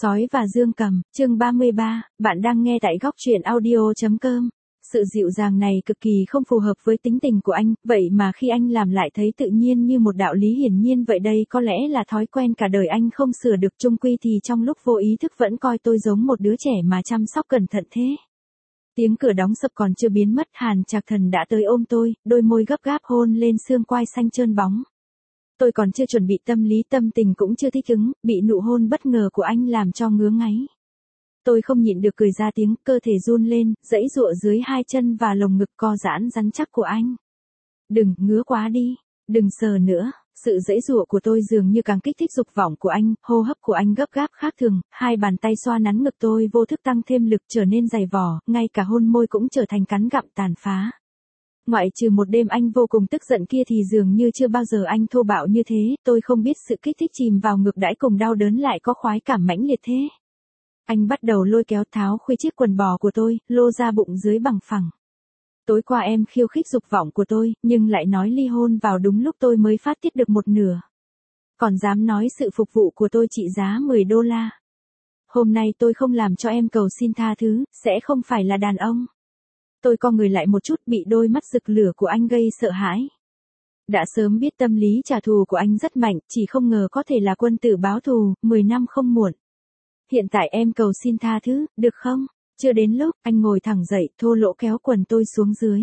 Sói và Dương Cầm, chương 33, bạn đang nghe tại góc truyện audio.com. Sự dịu dàng này cực kỳ không phù hợp với tính tình của anh, vậy mà khi anh làm lại thấy tự nhiên như một đạo lý hiển nhiên vậy. Đây có lẽ là thói quen cả đời anh không sửa được, chung quy thì trong lúc vô ý thức vẫn coi tôi giống một đứa trẻ mà chăm sóc cẩn thận thế. Tiếng cửa đóng sập còn chưa biến mất, Hàn Trạc Thần đã tới ôm tôi, đôi môi gấp gáp hôn lên xương quai xanh trơn bóng. Tôi còn chưa chuẩn bị tâm lý, tâm tình cũng chưa thích ứng, bị nụ hôn bất ngờ của anh làm cho ngứa ngáy. Tôi không nhịn được cười ra tiếng, cơ thể run lên, giãy giụa dưới hai chân và lồng ngực co giãn rắn chắc của anh. Đừng, ngứa quá đi, đừng sờ nữa. Sự giãy giụa của tôi dường như càng kích thích dục vọng của anh, hô hấp của anh gấp gáp khác thường, hai bàn tay xoa nắn ngực tôi vô thức tăng thêm lực, trở nên dày vò, ngay cả hôn môi cũng trở thành cắn gặm tàn phá. Ngoại trừ một đêm anh vô cùng tức giận kia thì dường như chưa bao giờ anh thô bạo như thế. Tôi không biết sự kích thích chìm vào ngực đãi cùng đau đớn lại có khoái cảm mãnh liệt thế. Anh bắt đầu lôi kéo tháo khuy chiếc quần bò của tôi, lô ra bụng dưới bằng phẳng. Tối qua em khiêu khích dục vọng của tôi, nhưng lại nói ly hôn vào đúng lúc tôi mới phát tiết được một nửa. Còn dám nói sự phục vụ của tôi trị giá $10. Hôm nay tôi không làm cho em cầu xin tha thứ, sẽ không phải là đàn ông. Tôi co người lại một chút, bị đôi mắt rực lửa của anh gây sợ hãi. Đã sớm biết tâm lý trả thù của anh rất mạnh, chỉ không ngờ có thể là quân tử báo thù, 10 năm không muộn. Hiện tại em cầu xin tha thứ, được không? Chưa đến lúc. Anh ngồi thẳng dậy, thô lỗ kéo quần tôi xuống dưới.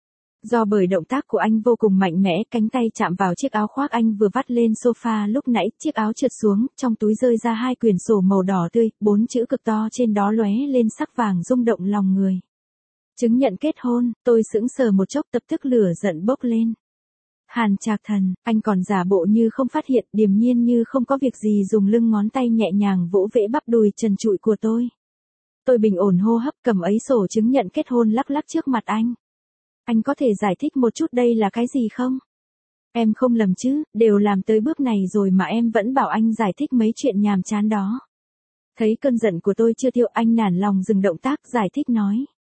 Do bởi động tác của anh vô cùng mạnh mẽ, cánh tay chạm vào chiếc áo khoác anh vừa vắt lên sofa lúc nãy, chiếc áo trượt xuống, trong túi rơi ra 2 quyển sổ màu đỏ tươi, 4 chữ cực to trên đó lóe lên sắc vàng rung động lòng người. Chứng nhận kết hôn. Tôi sững sờ một chốc, tập tức lửa giận bốc lên. Hàn Trạc Thần, anh còn giả bộ như không phát hiện, điềm nhiên như không có việc gì dùng lưng ngón tay nhẹ nhàng vỗ vẽ bắp đùi trần trụi của tôi. Tôi bình ổn hô hấp, cầm ấy sổ chứng nhận kết hôn lắc lắc trước mặt anh. Anh có thể giải thích một chút đây là cái gì không? Em không lầm chứ, đều làm tới bước này rồi mà em vẫn bảo anh giải thích mấy chuyện nhàm chán đó. Thấy cơn giận của tôi chưa tiêu, anh nản lòng dừng động tác, giải thích nói.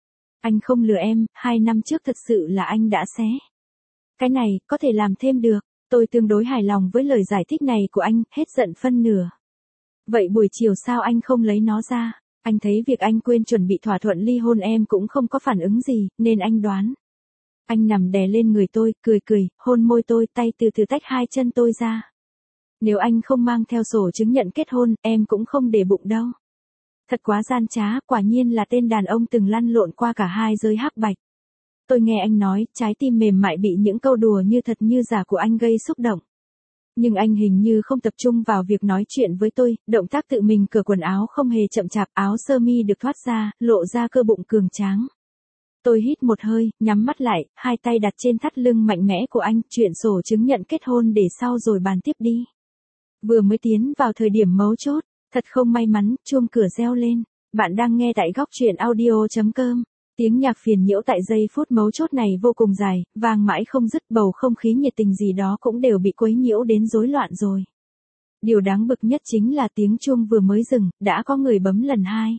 Anh không lừa em, 2 năm trước thật sự là anh đã xé. Cái này, có thể làm thêm được. Tôi tương đối hài lòng với lời giải thích này của anh, hết giận phân nửa. Vậy buổi chiều sao anh không lấy nó ra? Anh thấy việc anh quên chuẩn bị thỏa thuận ly hôn em cũng không có phản ứng gì, nên anh đoán. Anh nằm đè lên người tôi, cười, hôn môi tôi, tay từ từ tách hai chân tôi ra. Nếu anh không mang theo sổ chứng nhận kết hôn, em cũng không để bụng đâu. Thật quá gian trá, quả nhiên là tên đàn ông từng lăn lộn qua cả hai giới hắc bạch. Tôi nghe anh nói, trái tim mềm mại bị những câu đùa như thật như giả của anh gây xúc động. Nhưng anh hình như không tập trung vào việc nói chuyện với tôi, động tác tự mình cởi quần áo không hề chậm chạp, áo sơ mi được thoát ra, lộ ra cơ bụng cường tráng. Tôi hít một hơi, nhắm mắt lại, hai tay đặt trên thắt lưng mạnh mẽ của anh, chuyện sổ chứng nhận kết hôn để sau rồi bàn tiếp đi. Vừa mới tiến vào thời điểm mấu chốt, thật không may mắn, chuông cửa reo lên. Bạn đang nghe tại góc truyện audio.com. Tiếng nhạc phiền nhiễu tại giây phút mấu chốt này vô cùng dài, vang mãi không dứt, bầu không khí nhiệt tình gì đó cũng đều bị quấy nhiễu đến rối loạn rồi. Điều đáng bực nhất chính là tiếng chuông vừa mới dừng, đã có người bấm lần 2.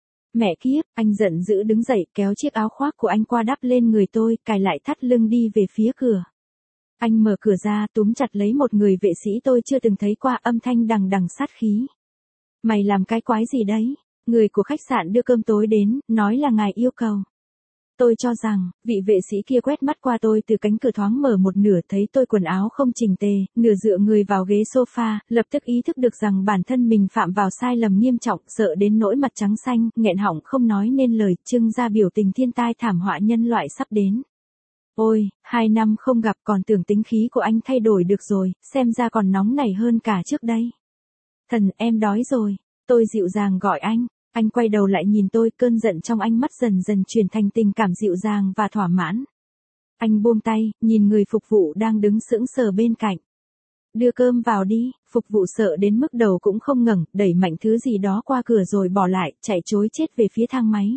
Mẹ kiếp, anh giận dữ đứng dậy, kéo chiếc áo khoác của anh qua đắp lên người tôi, cài lại thắt lưng đi về phía cửa. Anh mở cửa ra, túm chặt lấy một người vệ sĩ tôi chưa từng thấy qua, âm thanh đằng đằng sát khí. Mày làm cái quái gì đấy? Người của khách sạn đưa cơm tối đến, nói là ngài yêu cầu. Tôi cho rằng, vị vệ sĩ kia quét mắt qua tôi từ cánh cửa thoáng mở một nửa, thấy tôi quần áo không chỉnh tề, nửa dựa người vào ghế sofa, lập tức ý thức được rằng bản thân mình phạm vào sai lầm nghiêm trọng, sợ đến nỗi mặt trắng xanh, nghẹn họng không nói nên lời, trưng ra biểu tình thiên tai thảm họa nhân loại sắp đến. Ôi, 2 năm không gặp còn tưởng tính khí của anh thay đổi được rồi, xem ra còn nóng nảy hơn cả trước đây. Thần, em đói rồi. Tôi dịu dàng gọi anh. Anh quay đầu lại nhìn tôi, cơn giận trong ánh mắt dần dần chuyển thành tình cảm dịu dàng và thỏa mãn. Anh buông tay, nhìn người phục vụ đang đứng sững sờ bên cạnh. Đưa cơm vào đi. Phục vụ sợ đến mức đầu cũng không ngẩng, đẩy mạnh thứ gì đó qua cửa rồi bỏ lại, chạy trối chết về phía thang máy.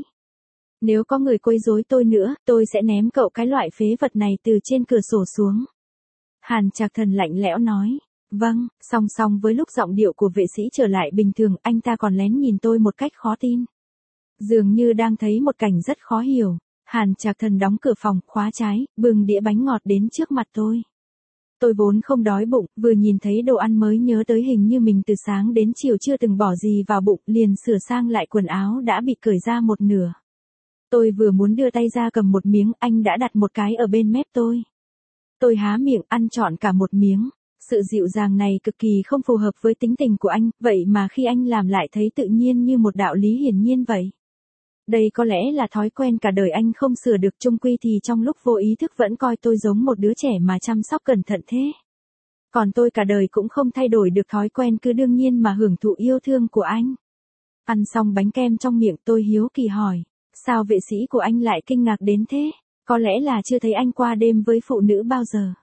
Nếu có người quấy rối tôi nữa, tôi sẽ ném cậu cái loại phế vật này từ trên cửa sổ xuống. Hàn Trạc Thần lạnh lẽo nói. Vâng, song song với lúc giọng điệu của vệ sĩ trở lại bình thường, anh ta còn lén nhìn tôi một cách khó tin. Dường như đang thấy một cảnh rất khó hiểu. Hàn Trạc Thần đóng cửa phòng, khóa trái, bưng đĩa bánh ngọt đến trước mặt tôi. Tôi vốn không đói bụng, vừa nhìn thấy đồ ăn mới nhớ tới hình như mình từ sáng đến chiều chưa từng bỏ gì vào bụng, liền sửa sang lại quần áo đã bị cởi ra một nửa. Tôi vừa muốn đưa tay ra cầm một miếng, anh đã đặt một cái ở bên mép tôi. Tôi há miệng ăn trọn cả một miếng. Sự dịu dàng này cực kỳ không phù hợp với tính tình của anh, vậy mà khi anh làm lại thấy tự nhiên như một đạo lý hiển nhiên vậy. Đây có lẽ là thói quen cả đời anh không sửa được, chung quy thì trong lúc vô ý thức vẫn coi tôi giống một đứa trẻ mà chăm sóc cẩn thận thế. Còn tôi cả đời cũng không thay đổi được thói quen cứ đương nhiên mà hưởng thụ yêu thương của anh. Ăn xong bánh kem trong miệng tôi hiếu kỳ hỏi, sao vệ sĩ của anh lại kinh ngạc đến thế? Có lẽ là chưa thấy anh qua đêm với phụ nữ bao giờ.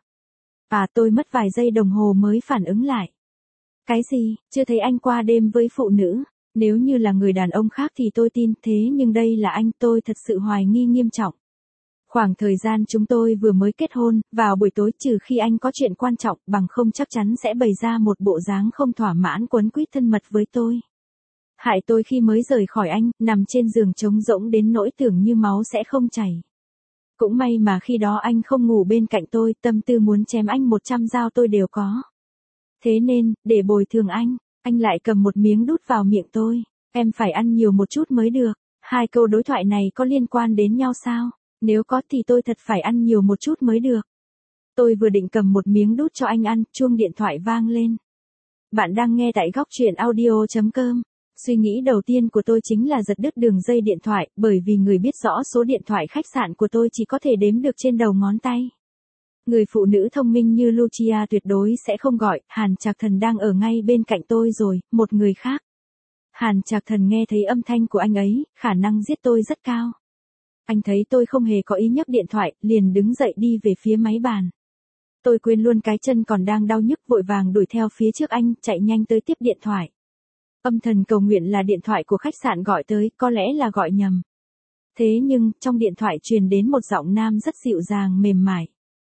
Tôi mất vài giây đồng hồ mới phản ứng lại. Cái gì, chưa thấy anh qua đêm với phụ nữ? Nếu như là người đàn ông khác thì tôi tin, thế nhưng đây là anh, tôi thật sự hoài nghi nghiêm trọng. Khoảng thời gian chúng tôi vừa mới kết hôn, vào buổi tối trừ khi anh có chuyện quan trọng, bằng không chắc chắn sẽ bày ra một bộ dáng không thỏa mãn quấn quýt thân mật với tôi. Hại tôi khi mới rời khỏi anh, nằm trên giường trống rỗng đến nỗi tưởng như máu sẽ không chảy. Cũng may mà khi đó anh không ngủ bên cạnh tôi, tâm tư muốn chém anh 100 dao tôi đều có. Thế nên, để bồi thường anh lại cầm một miếng đút vào miệng tôi. Em phải ăn nhiều một chút mới được. Hai câu đối thoại này có liên quan đến nhau sao? Nếu có thì tôi thật phải ăn nhiều một chút mới được. Tôi vừa định cầm một miếng đút cho anh ăn, chuông điện thoại vang lên. Bạn đang nghe tại góc truyện audio.com. Suy nghĩ đầu tiên của tôi chính là giật đứt đường dây điện thoại, bởi vì người biết rõ số điện thoại khách sạn của tôi chỉ có thể đếm được trên đầu ngón tay. Người phụ nữ thông minh như Lucia tuyệt đối sẽ không gọi, Hàn Trạc Thần đang ở ngay bên cạnh tôi rồi, một người khác. Hàn Trạc Thần nghe thấy âm thanh của anh ấy, khả năng giết tôi rất cao. Anh thấy tôi không hề có ý nhấc điện thoại, liền đứng dậy đi về phía máy bàn. Tôi quên luôn cái chân còn đang đau nhức, vội vàng đuổi theo phía trước anh, chạy nhanh tới tiếp điện thoại. Âm thầm cầu nguyện là điện thoại của khách sạn gọi tới, có lẽ là gọi nhầm. Thế nhưng, trong điện thoại truyền đến một giọng nam rất dịu dàng mềm mại.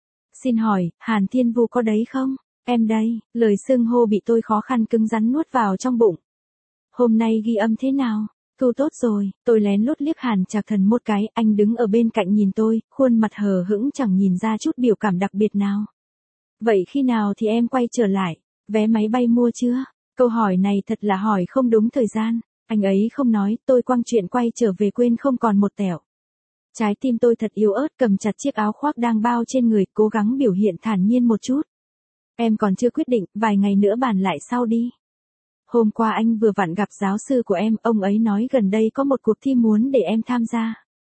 Xin hỏi, Hàn Thiên Vu có đấy không? Em đây, lời xưng hô bị tôi khó khăn cứng rắn nuốt vào trong bụng. Hôm nay ghi âm thế nào? Thu tốt rồi, tôi lén lút liếc Hàn Trạc Thần một cái, anh đứng ở bên cạnh nhìn tôi, khuôn mặt hờ hững chẳng nhìn ra chút biểu cảm đặc biệt nào. Vậy khi nào thì em quay trở lại? Vé máy bay mua chưa? Câu hỏi này thật là hỏi không đúng thời gian. Anh ấy không nói, tôi quăng chuyện quay trở về quên không còn một tẹo. Trái tim tôi thật yếu ớt, cầm chặt chiếc áo khoác đang bao trên người, cố gắng biểu hiện thản nhiên một chút. Em còn chưa quyết định, vài ngày nữa bàn lại sau đi. Hôm qua anh vừa vặn gặp giáo sư của em, ông ấy nói gần đây có một cuộc thi muốn để em tham gia.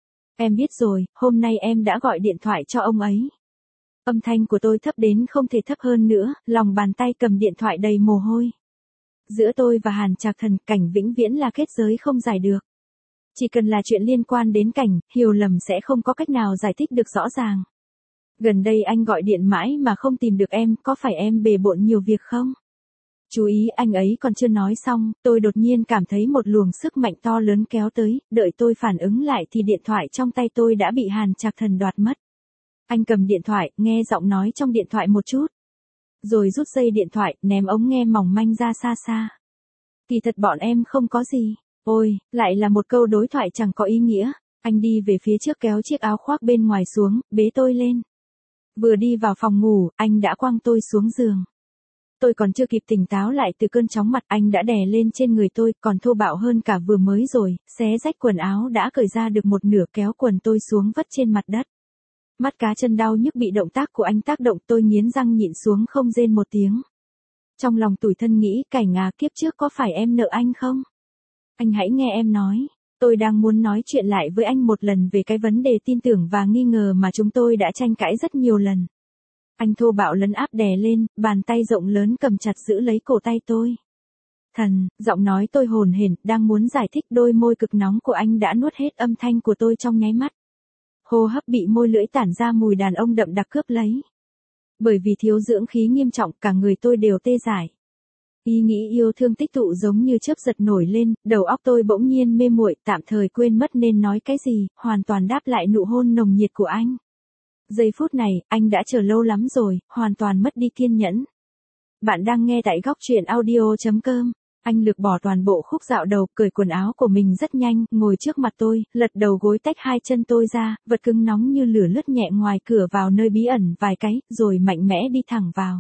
Em biết rồi, hôm nay em đã gọi điện thoại cho ông ấy. Âm thanh của tôi thấp đến không thể thấp hơn nữa, lòng bàn tay cầm điện thoại đầy mồ hôi. Giữa tôi và Hàn Trạc Thần, cảnh vĩnh viễn là kết giới không giải được. Chỉ cần là chuyện liên quan đến cảnh, hiểu lầm sẽ không có cách nào giải thích được rõ ràng. Gần đây anh gọi điện mãi mà không tìm được em, có phải em bề bộn nhiều việc không? Chú ý, anh ấy còn chưa nói xong, tôi đột nhiên cảm thấy một luồng sức mạnh to lớn kéo tới, đợi tôi phản ứng lại thì điện thoại trong tay tôi đã bị Hàn Trạc Thần đoạt mất. Anh cầm điện thoại, nghe giọng nói trong điện thoại một chút. Rồi rút dây điện thoại, ném ống nghe mỏng manh ra xa xa. Kỳ thật bọn em không có gì. Ôi, lại là một câu đối thoại chẳng có ý nghĩa. Anh đi về phía trước kéo chiếc áo khoác bên ngoài xuống, bế tôi lên. Vừa đi vào phòng ngủ, anh đã quăng tôi xuống giường. Tôi còn chưa kịp tỉnh táo lại từ cơn chóng mặt, anh đã đè lên trên người tôi, còn thô bạo hơn cả vừa mới rồi, xé rách quần áo đã cởi ra được một nửa, kéo quần tôi xuống vất trên mặt đất. Mắt cá chân đau nhức bị động tác của anh tác động, tôi nghiến răng nhịn xuống không rên một tiếng. Trong lòng tủi thân nghĩ, Cảnh à, kiếp trước có phải em nợ anh không? Anh hãy nghe em nói. Tôi đang muốn nói chuyện lại với anh một lần về cái vấn đề tin tưởng và nghi ngờ mà chúng tôi đã tranh cãi rất nhiều lần. Anh thô bạo lấn áp đè lên, bàn tay rộng lớn cầm chặt giữ lấy cổ tay tôi. Thần, giọng nói tôi hồn hển, đang muốn giải thích, đôi môi cực nóng của anh đã nuốt hết âm thanh của tôi trong nháy mắt. Hô hấp bị môi lưỡi tản ra mùi đàn ông đậm đặc cướp lấy. Bởi vì thiếu dưỡng khí nghiêm trọng, cả người tôi đều tê dại. Ý nghĩ yêu thương tích tụ giống như chớp giật nổi lên, đầu óc tôi bỗng nhiên mê muội, tạm thời quên mất nên nói cái gì, hoàn toàn đáp lại nụ hôn nồng nhiệt của anh. Giây phút này, anh đã chờ lâu lắm rồi, hoàn toàn mất đi kiên nhẫn. Bạn đang nghe tại góc truyện audio.com. Anh lược bỏ toàn bộ khúc dạo đầu, cởi quần áo của mình rất nhanh, ngồi trước mặt tôi, lật đầu gối tách hai chân tôi ra, vật cứng nóng như lửa lướt nhẹ ngoài cửa vào nơi bí ẩn vài cái, rồi mạnh mẽ đi thẳng vào.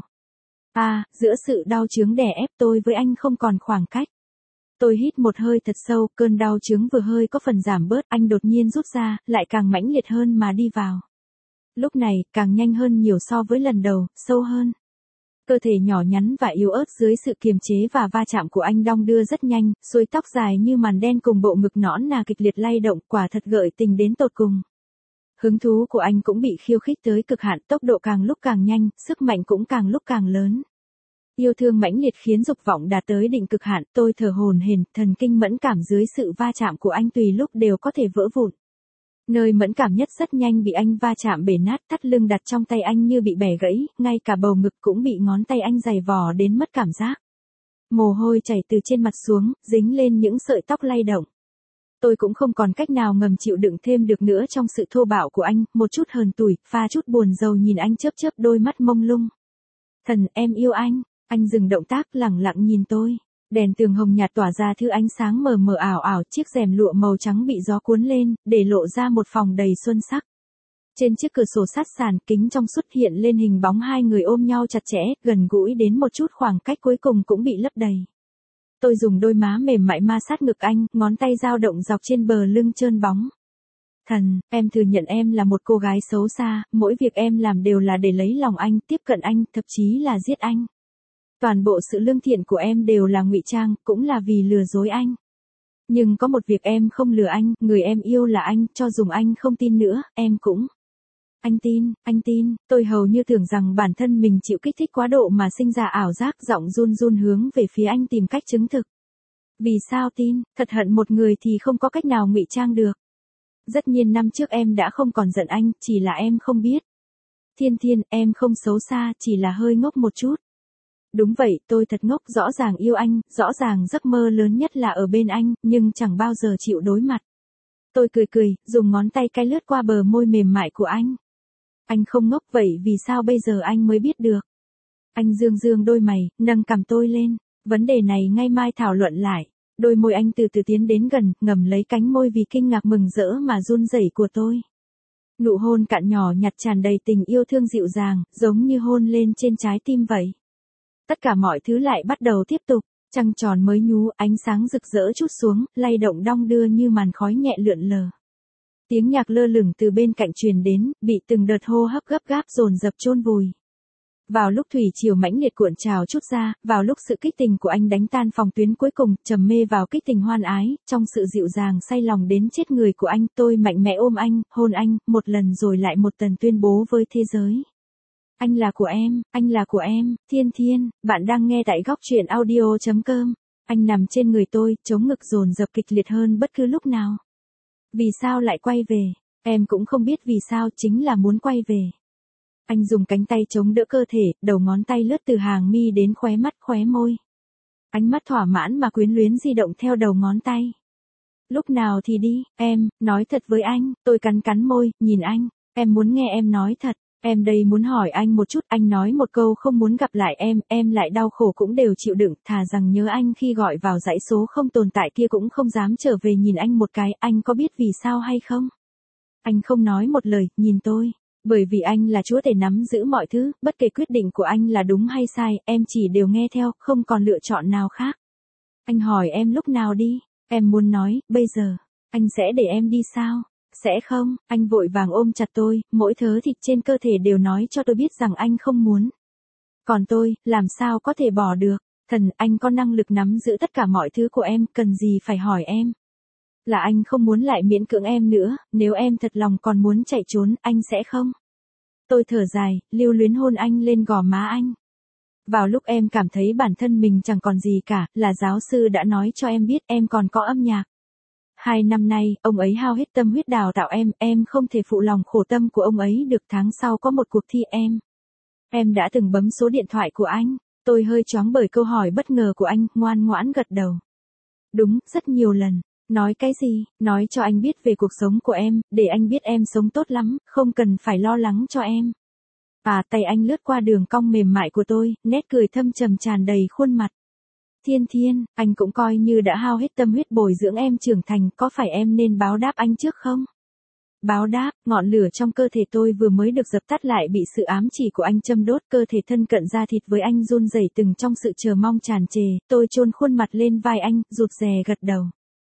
Giữa sự đau chướng đè ép tôi với anh không còn khoảng cách. Tôi hít một hơi thật sâu, cơn đau chướng vừa hơi có phần giảm bớt, anh đột nhiên rút ra, lại càng mãnh liệt hơn mà đi vào. Lúc này, càng nhanh hơn nhiều so với lần đầu, sâu hơn. Cơ thể nhỏ nhắn và yếu ớt dưới sự kiềm chế và va chạm của anh đong đưa rất nhanh, xuôi tóc dài như màn đen cùng bộ ngực nõn nà kịch liệt lay động, quả thật gợi tình đến tột cùng. Hứng thú của anh cũng bị khiêu khích tới cực hạn, tốc độ càng lúc càng nhanh, sức mạnh cũng càng lúc càng lớn. Yêu thương mãnh liệt khiến dục vọng đạt tới đỉnh cực hạn, tôi thở hổn hển, thần kinh mẫn cảm dưới sự va chạm của anh tùy lúc đều có thể vỡ vụn. Nơi mẫn cảm nhất rất nhanh bị anh va chạm bể nát, thắt lưng đặt trong tay anh như bị bẻ gãy, ngay cả bầu ngực cũng bị ngón tay anh giày vò đến mất cảm giác. Mồ hôi chảy từ trên mặt xuống, dính lên những sợi tóc lay động. Tôi cũng không còn cách nào ngầm chịu đựng thêm được nữa trong sự thô bạo của anh, một chút hờn tủi, pha chút buồn rầu nhìn anh chớp chớp đôi mắt mông lung. Thần, em yêu anh. Anh dừng động tác lẳng lặng nhìn tôi. Đèn tường hồng nhạt tỏa ra thứ ánh sáng mờ mờ ảo ảo, chiếc rèm lụa màu trắng bị gió cuốn lên, để lộ ra một phòng đầy xuân sắc. Trên chiếc cửa sổ sát sàn, kính trong suốt hiện lên hình bóng hai người ôm nhau chặt chẽ, gần gũi đến một chút khoảng cách cuối cùng cũng bị lấp đầy. Tôi dùng đôi má mềm mại ma sát ngực anh, ngón tay dao động dọc trên bờ lưng trơn bóng. Thần, em thừa nhận em là một cô gái xấu xa, mỗi việc em làm đều là để lấy lòng anh, tiếp cận anh, thậm chí là giết anh. Toàn bộ sự lương thiện của em đều là ngụy trang, cũng là vì lừa dối anh. Nhưng có một việc em không lừa anh, người em yêu là anh, cho dù anh không tin nữa, em cũng. Anh tin, tôi hầu như tưởng rằng bản thân mình chịu kích thích quá độ mà sinh ra ảo giác, giọng run run hướng về phía anh tìm cách chứng thực. Vì sao tin, thật hận một người thì không có cách nào ngụy trang được. Rất nhiều năm trước em đã không còn giận anh, chỉ là em không biết. Thiên, em không xấu xa, chỉ là hơi ngốc một chút. Đúng vậy, tôi thật ngốc, rõ ràng yêu anh, rõ ràng giấc mơ lớn nhất là ở bên anh, nhưng chẳng bao giờ chịu đối mặt. Tôi cười, dùng ngón tay cay lướt qua bờ môi mềm mại của anh. Anh không ngốc, vậy vì sao bây giờ anh mới biết được? Anh dương đôi mày, nâng cằm tôi lên. Vấn đề này ngay mai thảo luận lại. Đôi môi anh từ từ tiến đến gần, ngầm lấy cánh môi vì kinh ngạc mừng rỡ mà run rẩy của tôi. Nụ hôn cạn nhỏ nhặt tràn đầy tình yêu thương dịu dàng, giống như hôn lên trên trái tim vậy. Tất cả mọi thứ lại bắt đầu tiếp tục, trăng tròn mới nhú, ánh sáng rực rỡ trút xuống, lay động đong đưa như màn khói nhẹ lượn lờ. Tiếng nhạc lơ lửng từ bên cạnh truyền đến, bị từng đợt hô hấp gấp gáp dồn dập chôn vùi. Vào lúc thủy triều mãnh liệt cuộn trào trút ra, vào lúc sự kích tình của anh đánh tan phòng tuyến cuối cùng, trầm mê vào kích tình hoan ái, trong sự dịu dàng say lòng đến chết người của anh, tôi mạnh mẽ ôm anh, hôn anh, một lần rồi lại một lần tuyên bố với thế giới. Anh là của em, Thiên, bạn đang nghe tại góc truyện audio.com. Anh nằm trên người tôi, chống ngực dồn dập kịch liệt hơn bất cứ lúc nào. Vì sao lại quay về? Em cũng không biết vì sao, chính là muốn quay về. Anh dùng cánh tay chống đỡ cơ thể, đầu ngón tay lướt từ hàng mi đến khóe mắt khóe môi. Ánh mắt thỏa mãn mà quyến luyến di động theo đầu ngón tay. Lúc nào thì đi, em, nói thật với anh, tôi cắn môi, nhìn anh, em muốn nghe em nói thật. Em đây muốn hỏi anh một chút, anh nói một câu không muốn gặp lại em lại đau khổ cũng đều chịu đựng, thà rằng nhớ anh khi gọi vào dãy số không tồn tại kia cũng không dám trở về nhìn anh một cái, anh có biết vì sao hay không? Anh không nói một lời, nhìn tôi. Bởi vì anh là chúa tể nắm giữ mọi thứ, bất kể quyết định của anh là đúng hay sai, em chỉ đều nghe theo, không còn lựa chọn nào khác. Anh hỏi em lúc nào đi, em muốn nói, bây giờ, anh sẽ để em đi sao? Sẽ không, anh vội vàng ôm chặt tôi, mỗi thớ thịt trên cơ thể đều nói cho tôi biết rằng anh không muốn. Còn tôi, làm sao có thể bỏ được, thần, anh có năng lực nắm giữ tất cả mọi thứ của em, cần gì phải hỏi em. Là anh không muốn lại miễn cưỡng em nữa, nếu em thật lòng còn muốn chạy trốn, anh sẽ không. Tôi thở dài, lưu luyến hôn anh lên gò má anh. Vào lúc em cảm thấy bản thân mình chẳng còn gì cả, là giáo sư đã nói cho em biết em còn có âm nhạc. 2 năm nay, ông ấy hao hết tâm huyết đào tạo em không thể phụ lòng khổ tâm của ông ấy được. Tháng sau có một cuộc thi em đã từng bấm số điện thoại của anh. Tôi hơi choáng bởi câu hỏi bất ngờ của anh, ngoan ngoãn gật đầu. Đúng, rất nhiều lần. Nói cái gì? Nói cho anh biết về cuộc sống của em, để anh biết em sống tốt lắm, không cần phải lo lắng cho em. Tay anh lướt qua đường cong mềm mại của tôi, nét cười thâm trầm tràn đầy khuôn mặt. Thiên Thiên, anh cũng coi như đã hao hết tâm huyết bồi dưỡng em trưởng thành, có phải em nên báo đáp anh trước không? Báo đáp, ngọn lửa trong cơ thể tôi vừa mới được dập tắt lại bị sự ám chỉ của anh châm đốt, cơ thể thân cận da thịt với anh run rẩy từng trong sự chờ mong tràn trề, tôi chôn khuôn mặt lên vai anh, rụt rè gật đầu.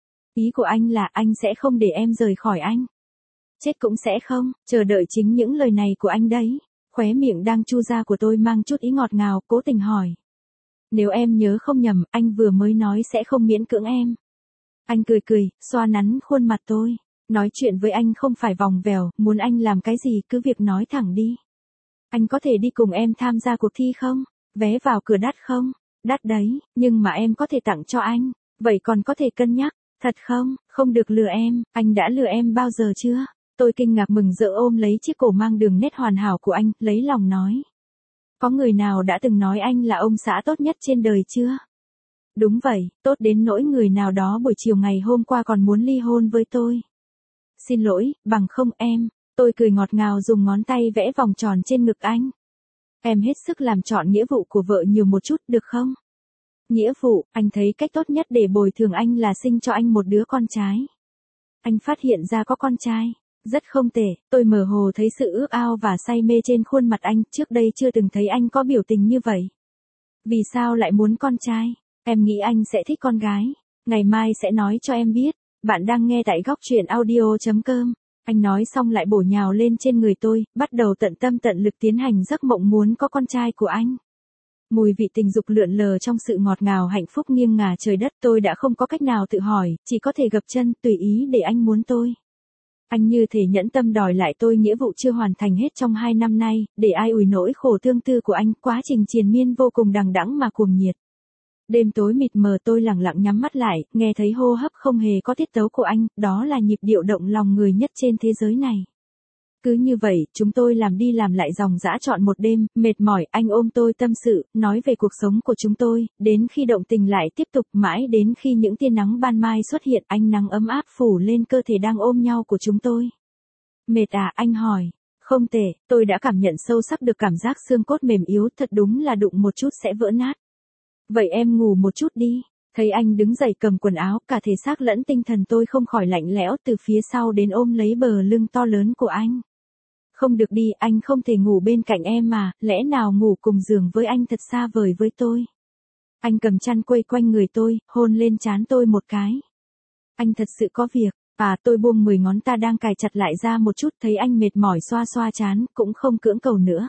Ý của anh là anh sẽ không để em rời khỏi anh. Chết cũng sẽ không, chờ đợi chính những lời này của anh đấy. Khóe miệng đang chu ra của tôi mang chút ý ngọt ngào, cố tình hỏi. Nếu em nhớ không nhầm, anh vừa mới nói sẽ không miễn cưỡng em. Anh cười cười, xoa nắn khuôn mặt tôi. Nói chuyện với anh không phải vòng vèo, muốn anh làm cái gì cứ việc nói thẳng đi. Anh có thể đi cùng em tham gia cuộc thi không? Vé vào cửa đắt không? Đắt đấy, nhưng mà em có thể tặng cho anh. Vậy còn có thể cân nhắc, thật không? Không được lừa em, anh đã lừa em bao giờ chưa? Tôi kinh ngạc mừng rỡ ôm lấy chiếc cổ mang đường nét hoàn hảo của anh, lấy lòng nói. Có người nào đã từng nói anh là ông xã tốt nhất trên đời chưa? Đúng vậy, tốt đến nỗi người nào đó buổi chiều ngày hôm qua còn muốn ly hôn với tôi. Xin lỗi, bằng không em. Tôi cười ngọt ngào dùng ngón tay vẽ vòng tròn trên ngực anh. Em hết sức làm trọn nghĩa vụ của vợ nhiều một chút, được không? Nghĩa vụ, anh thấy cách tốt nhất để bồi thường anh là sinh cho anh một đứa con trai. Anh phát hiện ra có con trai. Rất không tệ, tôi mơ hồ thấy sự ước ao và say mê trên khuôn mặt anh, trước đây chưa từng thấy anh có biểu tình như vậy. Vì sao lại muốn con trai? Em nghĩ anh sẽ thích con gái. Ngày mai sẽ nói cho em biết. Bạn đang nghe tại góc truyện audio.com. Anh nói xong lại bổ nhào lên trên người tôi, bắt đầu tận tâm tận lực tiến hành giấc mộng muốn có con trai của anh. Mùi vị tình dục lượn lờ trong sự ngọt ngào hạnh phúc nghiêng ngả trời đất, tôi đã không có cách nào tự hỏi, chỉ có thể gập chân tùy ý để anh muốn tôi. Anh như thể nhẫn tâm đòi lại tôi nghĩa vụ chưa hoàn thành hết trong 2 năm nay, để ai ủi nỗi khổ tương tư của anh, quá trình triền miên vô cùng đằng đẵng mà cuồng nhiệt. Đêm tối mịt mờ tôi lặng lặng nhắm mắt lại, nghe thấy hô hấp không hề có tiết tấu của anh, đó là nhịp điệu động lòng người nhất trên thế giới này. Cứ như vậy, chúng tôi làm đi làm lại dòng dã trọn một đêm, mệt mỏi, anh ôm tôi tâm sự, nói về cuộc sống của chúng tôi, đến khi động tình lại tiếp tục mãi đến khi những tia nắng ban mai xuất hiện, ánh nắng ấm áp phủ lên cơ thể đang ôm nhau của chúng tôi. Mệt à, anh hỏi. Không tệ, tôi đã cảm nhận sâu sắc được cảm giác xương cốt mềm yếu, thật đúng là đụng một chút sẽ vỡ nát. Vậy em ngủ một chút đi. Thấy anh đứng dậy cầm quần áo, cả thể xác lẫn tinh thần tôi không khỏi lạnh lẽo từ phía sau đến ôm lấy bờ lưng to lớn của anh. Không được đi, anh không thể ngủ bên cạnh em mà, lẽ nào ngủ cùng giường với anh thật xa vời với tôi. Anh cầm chăn quây quanh người tôi, hôn lên trán tôi một cái. Anh thật sự có việc, tôi buông 10 ngón ta đang cài chặt lại ra một chút, thấy anh mệt mỏi xoa xoa trán, cũng không cưỡng cầu nữa.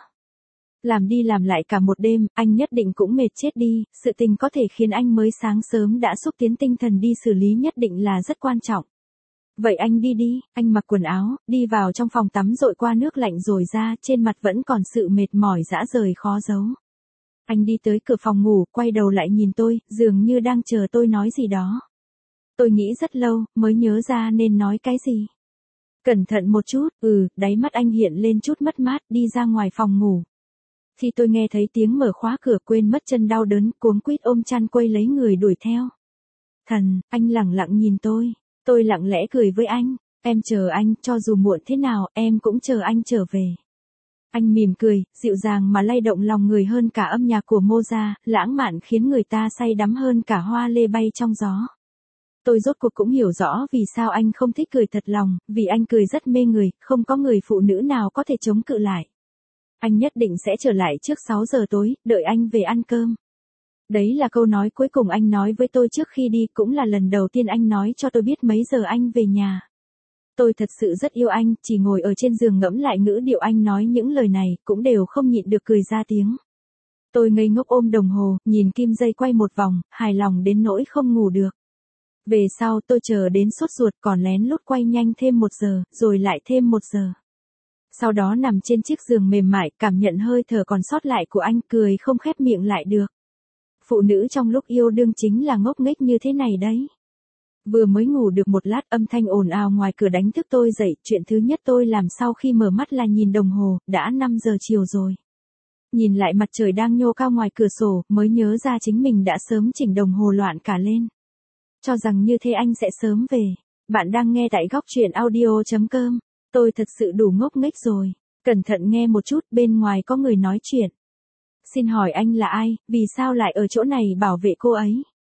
Làm đi làm lại cả một đêm, anh nhất định cũng mệt chết đi, sự tình có thể khiến anh mới sáng sớm đã xúc tiến tinh thần đi xử lý nhất định là rất quan trọng. Vậy anh đi đi, anh mặc quần áo, đi vào trong phòng tắm dội qua nước lạnh rồi ra, trên mặt vẫn còn sự mệt mỏi dã rời khó giấu. Anh đi tới cửa phòng ngủ, quay đầu lại nhìn tôi, dường như đang chờ tôi nói gì đó. Tôi nghĩ rất lâu, mới nhớ ra nên nói cái gì. Cẩn thận một chút, đáy mắt anh hiện lên chút mất mát, đi ra ngoài phòng ngủ. Khi tôi nghe thấy tiếng mở khóa cửa quên mất chân đau đớn, cuống quýt ôm chăn quây lấy người đuổi theo. Thần, anh lẳng lặng nhìn tôi lặng lẽ cười với anh, em chờ anh, cho dù muộn thế nào, em cũng chờ anh trở về. Anh mỉm cười, dịu dàng mà lay động lòng người hơn cả âm nhạc của Mozart, lãng mạn khiến người ta say đắm hơn cả hoa lê bay trong gió. Tôi rốt cuộc cũng hiểu rõ vì sao anh không thích cười thật lòng, vì anh cười rất mê người, không có người phụ nữ nào có thể chống cự lại. Anh nhất định sẽ trở lại trước 6 giờ tối, đợi anh về ăn cơm. Đấy là câu nói cuối cùng anh nói với tôi trước khi đi, cũng là lần đầu tiên anh nói cho tôi biết mấy giờ anh về nhà. Tôi thật sự rất yêu anh, chỉ ngồi ở trên giường ngẫm lại ngữ điệu anh nói những lời này, cũng đều không nhịn được cười ra tiếng. Tôi ngây ngốc ôm đồng hồ, nhìn kim dây quay một vòng, hài lòng đến nỗi không ngủ được. Về sau tôi chờ đến sốt ruột còn lén lút quay nhanh thêm 1 giờ, rồi lại thêm 1 giờ. Sau đó nằm trên chiếc giường mềm mại, cảm nhận hơi thở còn sót lại của anh, cười không khép miệng lại được. Phụ nữ trong lúc yêu đương chính là ngốc nghếch như thế này đấy. Vừa mới ngủ được một lát, âm thanh ồn ào ngoài cửa đánh thức tôi dậy, chuyện thứ nhất tôi làm sau khi mở mắt là nhìn đồng hồ, đã 5 giờ chiều rồi. Nhìn lại mặt trời đang nhô cao ngoài cửa sổ, mới nhớ ra chính mình đã sớm chỉnh đồng hồ loạn cả lên. Cho rằng như thế anh sẽ sớm về. Bạn đang nghe tại góc truyện audio.com. Tôi thật sự đủ ngốc nghếch rồi. Cẩn thận nghe một chút, bên ngoài có người nói chuyện. Xin hỏi anh là ai, vì sao lại ở chỗ này bảo vệ cô ấy?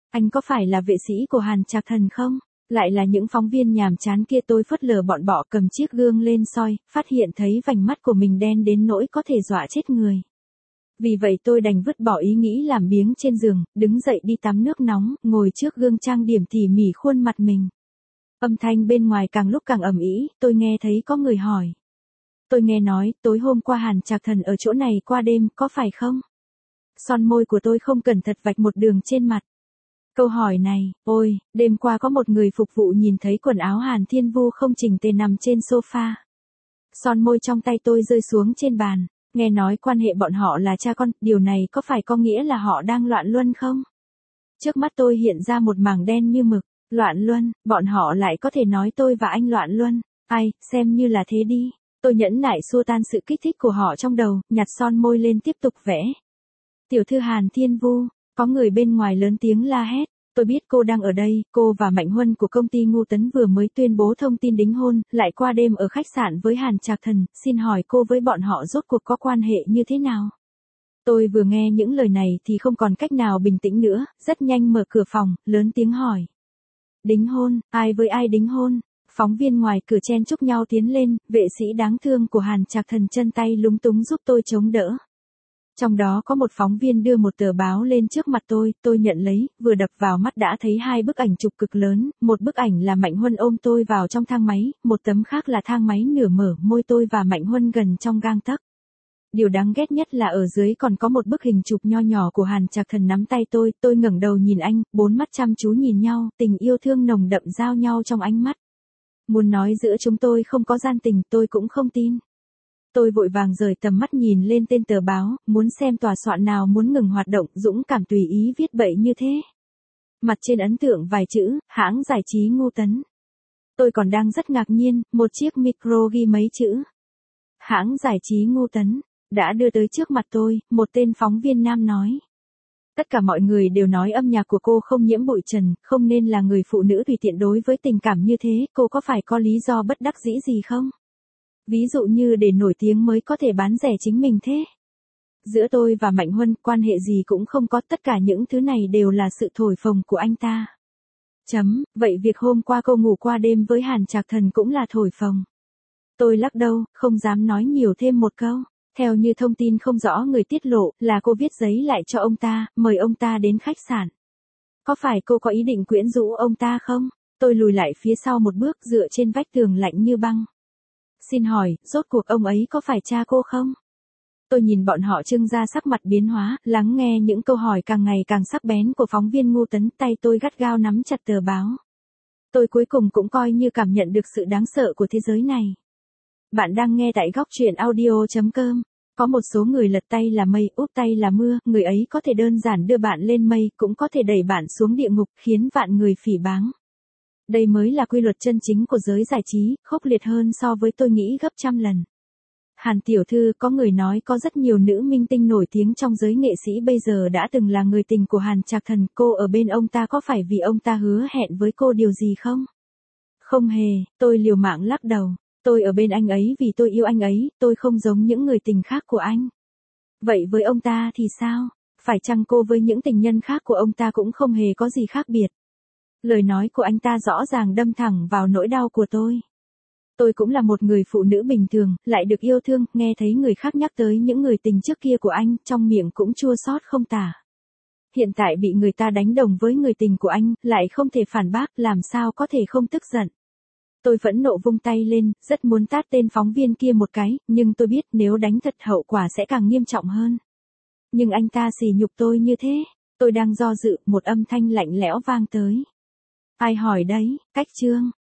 Anh có phải là vệ sĩ của Hàn Trạc Thần không? Lại là những phóng viên nhàm chán kia. Tôi phớt lờ bọn bọ, cầm chiếc gương lên soi, phát hiện thấy vành mắt của mình đen đến nỗi có thể dọa chết người. Vì vậy tôi đành vứt bỏ ý nghĩ làm biếng trên giường, đứng dậy đi tắm nước nóng, ngồi trước gương trang điểm tỉ mỉ khuôn mặt mình. Âm thanh bên ngoài càng lúc càng ầm ĩ, tôi nghe thấy có người hỏi. Tôi nghe nói, tối hôm qua Hàn Trạc Thần ở chỗ này qua đêm, có phải không? Son môi của tôi không cẩn thận vạch một đường trên mặt. Câu hỏi này, ôi, đêm qua có một người phục vụ nhìn thấy quần áo Hàn Thiên Vu không chỉnh tề nằm trên sofa. Son môi trong tay tôi rơi xuống trên bàn. Nghe nói quan hệ bọn họ là cha con, điều này có phải có nghĩa là họ đang loạn luân không? Trước mắt tôi hiện ra một mảng đen như mực. Loạn luân, bọn họ lại có thể nói tôi và anh loạn luân. Ai, xem như là thế đi. Tôi nhẫn nại xua tan sự kích thích của họ trong đầu, nhặt son môi lên tiếp tục vẽ. Tiểu thư Hàn Thiên Vu, có người bên ngoài lớn tiếng la hét. Tôi biết cô đang ở đây, cô và Mạnh Huân của công ty Ngô Tấn vừa mới tuyên bố thông tin đính hôn, lại qua đêm ở khách sạn với Hàn Trạc Thần, xin hỏi cô với bọn họ rốt cuộc có quan hệ như thế nào? Tôi vừa nghe những lời này thì không còn cách nào bình tĩnh nữa, rất nhanh mở cửa phòng, lớn tiếng hỏi. Đính hôn, ai với ai đính hôn? Phóng viên ngoài cửa chen chúc nhau tiến lên, vệ sĩ đáng thương của Hàn Trạc Thần chân tay lúng túng giúp tôi chống đỡ. Trong đó có một phóng viên đưa một tờ báo lên trước mặt tôi nhận lấy, vừa đập vào mắt đã thấy hai bức ảnh chụp cực lớn, một bức ảnh là Mạnh Huân ôm tôi vào trong thang máy, một tấm khác là thang máy nửa mở, môi tôi và Mạnh Huân gần trong gang tấc. Điều đáng ghét nhất là ở dưới còn có một bức hình chụp nho nhỏ của Hàn Trạc Thần nắm tay tôi ngẩng đầu nhìn anh, bốn mắt chăm chú nhìn nhau, tình yêu thương nồng đậm giao nhau trong ánh mắt. Muốn nói giữa chúng tôi không có gian tình, tôi cũng không tin. Tôi vội vàng rời tầm mắt nhìn lên tên tờ báo, muốn xem tòa soạn nào muốn ngừng hoạt động, dũng cảm tùy ý viết bậy như thế. Mặt trên ấn tượng vài chữ, hãng giải trí Ngô Tấn. Tôi còn đang rất ngạc nhiên, một chiếc micro ghi mấy chữ. Hãng giải trí Ngô Tấn, đã đưa tới trước mặt tôi, một tên phóng viên nam nói. Tất cả mọi người đều nói âm nhạc của cô không nhiễm bụi trần, không nên là người phụ nữ tùy tiện đối với tình cảm như thế, cô có phải có lý do bất đắc dĩ gì không? Ví dụ như để nổi tiếng mới có thể bán rẻ chính mình thế. Giữa tôi và Mạnh Huân, quan hệ gì cũng không có, tất cả những thứ này đều là sự thổi phồng của anh ta. Vậy việc hôm qua cô ngủ qua đêm với Hàn Trạc Thần cũng là thổi phồng. Tôi lắc đầu, không dám nói nhiều thêm một câu. Theo như thông tin không rõ người tiết lộ, là cô viết giấy lại cho ông ta, mời ông ta đến khách sạn. Có phải cô có ý định quyến rũ ông ta không? Tôi lùi lại phía sau một bước, dựa trên vách tường lạnh như băng. Xin hỏi, rốt cuộc ông ấy có phải cha cô không? Tôi nhìn bọn họ trưng ra sắc mặt biến hóa, lắng nghe những câu hỏi càng ngày càng sắc bén của phóng viên Ngô Tấn, tay tôi gắt gao nắm chặt tờ báo. Tôi cuối cùng cũng coi như cảm nhận được sự đáng sợ của thế giới này. Bạn đang nghe tại góc truyện audio.com. Có một số người lật tay là mây, úp tay là mưa, người ấy có thể đơn giản đưa bạn lên mây, cũng có thể đẩy bạn xuống địa ngục, khiến vạn người phỉ báng. Đây mới là quy luật chân chính của giới giải trí, khốc liệt hơn so với tôi nghĩ gấp trăm lần. Hàn tiểu thư, có người nói có rất nhiều nữ minh tinh nổi tiếng trong giới nghệ sĩ bây giờ đã từng là người tình của Hàn Trạc Thần, cô ở bên ông ta có phải vì ông ta hứa hẹn với cô điều gì không? Không hề, tôi liều mạng lắc đầu. Tôi ở bên anh ấy vì tôi yêu anh ấy, tôi không giống những người tình khác của anh. Vậy với ông ta thì sao? Phải chăng cô với những tình nhân khác của ông ta cũng không hề có gì khác biệt? Lời nói của anh ta rõ ràng đâm thẳng vào nỗi đau của tôi. Tôi cũng là một người phụ nữ bình thường, lại được yêu thương, nghe thấy người khác nhắc tới những người tình trước kia của anh, trong miệng cũng chua xót không tả. Hiện tại bị người ta đánh đồng với người tình của anh, lại không thể phản bác, làm sao có thể không tức giận. Tôi phẫn nộ vung tay lên, rất muốn tát tên phóng viên kia một cái, nhưng tôi biết nếu đánh thật hậu quả sẽ càng nghiêm trọng hơn. Nhưng anh ta sỉ nhục tôi như thế, tôi đang do dự, một âm thanh lạnh lẽo vang tới. Ai hỏi đấy, Cách Trương,